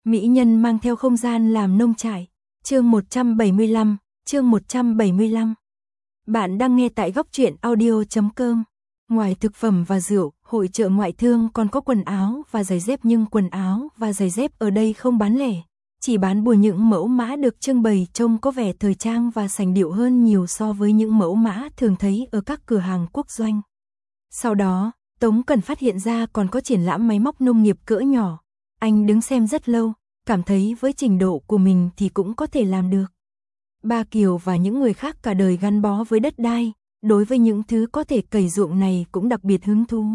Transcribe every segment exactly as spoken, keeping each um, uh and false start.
Mỹ nhân mang theo không gian làm nông trại. Chương một trăm bảy mươi lăm, chương một trăm bảy mươi lăm. Bạn đang nghe tại góc truyện audio chấm com. Ngoài thực phẩm và rượu, hội chợ ngoại thương còn có quần áo và giày dép, nhưng quần áo và giày dép ở đây không bán lẻ, chỉ bán bùa. Những mẫu mã được trưng bày trông có vẻ thời trang và sành điệu hơn nhiều so với những mẫu mã thường thấy ở các cửa hàng quốc doanh. Sau đó, Tống Cần phát hiện ra còn có triển lãm máy móc nông nghiệp cỡ nhỏ. Anh đứng xem rất lâu, cảm thấy với trình độ của mình thì cũng có thể làm được. Ba Kiều và những người khác cả đời gắn bó với đất đai, đối với những thứ có thể cày ruộng này cũng đặc biệt hứng thú.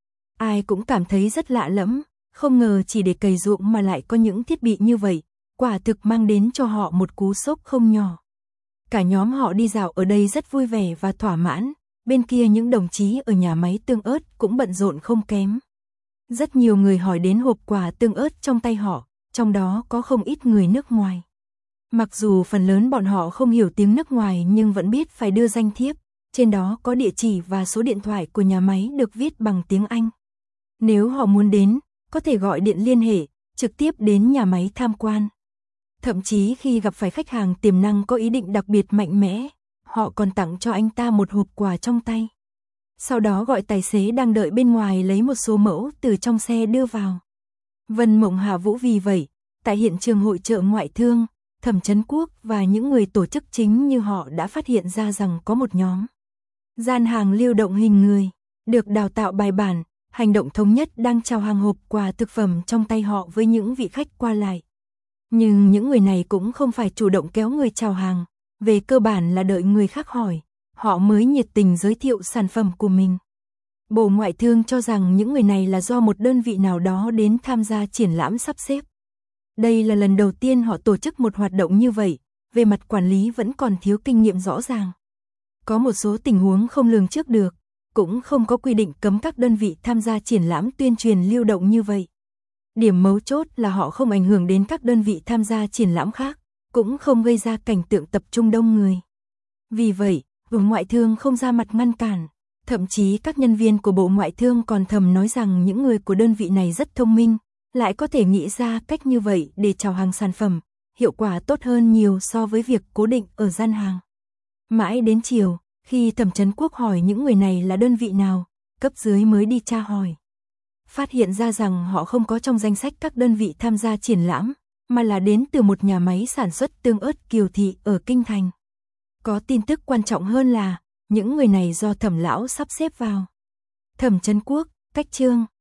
Ai cũng cảm thấy rất lạ lẫm, không ngờ chỉ để cày ruộng mà lại có những thiết bị như vậy, quả thực mang đến cho họ một cú sốc không nhỏ. Cả nhóm họ đi dạo ở đây rất vui vẻ và thỏa mãn, bên kia những đồng chí ở nhà máy tương ớt cũng bận rộn không kém. Rất nhiều người hỏi đến hộp quà tương ớt trong tay họ, trong đó có không ít người nước ngoài. Mặc dù phần lớn bọn họ không hiểu tiếng nước ngoài nhưng vẫn biết phải đưa danh thiếp, trên đó có địa chỉ và số điện thoại của nhà máy được viết bằng tiếng Anh. Nếu họ muốn đến, có thể gọi điện liên hệ, trực tiếp đến nhà máy tham quan. Thậm chí khi gặp phải khách hàng tiềm năng có ý định đặc biệt mạnh mẽ, họ còn tặng cho anh ta một hộp quà trong tay. Sau đó gọi tài xế đang đợi bên ngoài lấy một số mẫu từ trong xe đưa vào. Vân Mộng Hạ Vũ vì vậy, tại hiện trường hội chợ ngoại thương, Thẩm Chấn Quốc và những người tổ chức chính như họ đã phát hiện ra rằng có một nhóm gian hàng lưu động hình người, được đào tạo bài bản, hành động thống nhất đang chào hàng hộp quà thực phẩm trong tay họ với những vị khách qua lại. Nhưng những người này cũng không phải chủ động kéo người chào hàng, về cơ bản là đợi người khác hỏi, họ mới nhiệt tình giới thiệu sản phẩm của mình. Bộ Ngoại thương cho rằng những người này là do một đơn vị nào đó đến tham gia triển lãm sắp xếp. Đây là lần đầu tiên họ tổ chức một hoạt động như vậy, về mặt quản lý vẫn còn thiếu kinh nghiệm rõ ràng. Có một số tình huống không lường trước được, cũng không có quy định cấm các đơn vị tham gia triển lãm tuyên truyền lưu động như vậy. Điểm mấu chốt là họ không ảnh hưởng đến các đơn vị tham gia triển lãm khác, cũng không gây ra cảnh tượng tập trung đông người. Vì vậy, Bộ Ngoại thương không ra mặt ngăn cản, thậm chí các nhân viên của Bộ Ngoại thương còn thầm nói rằng những người của đơn vị này rất thông minh, lại có thể nghĩ ra cách như vậy để chào hàng sản phẩm, hiệu quả tốt hơn nhiều so với việc cố định ở gian hàng. Mãi đến chiều, khi Thẩm Chấn Quốc hỏi những người này là đơn vị nào, cấp dưới mới đi tra hỏi. Phát hiện ra rằng họ không có trong danh sách các đơn vị tham gia triển lãm, mà là đến từ một nhà máy sản xuất tương ớt Kiều Thị ở Kinh Thành. Có tin tức quan trọng hơn là, những người này do Thẩm lão sắp xếp vào. Thẩm Chấn Quốc, cách chương,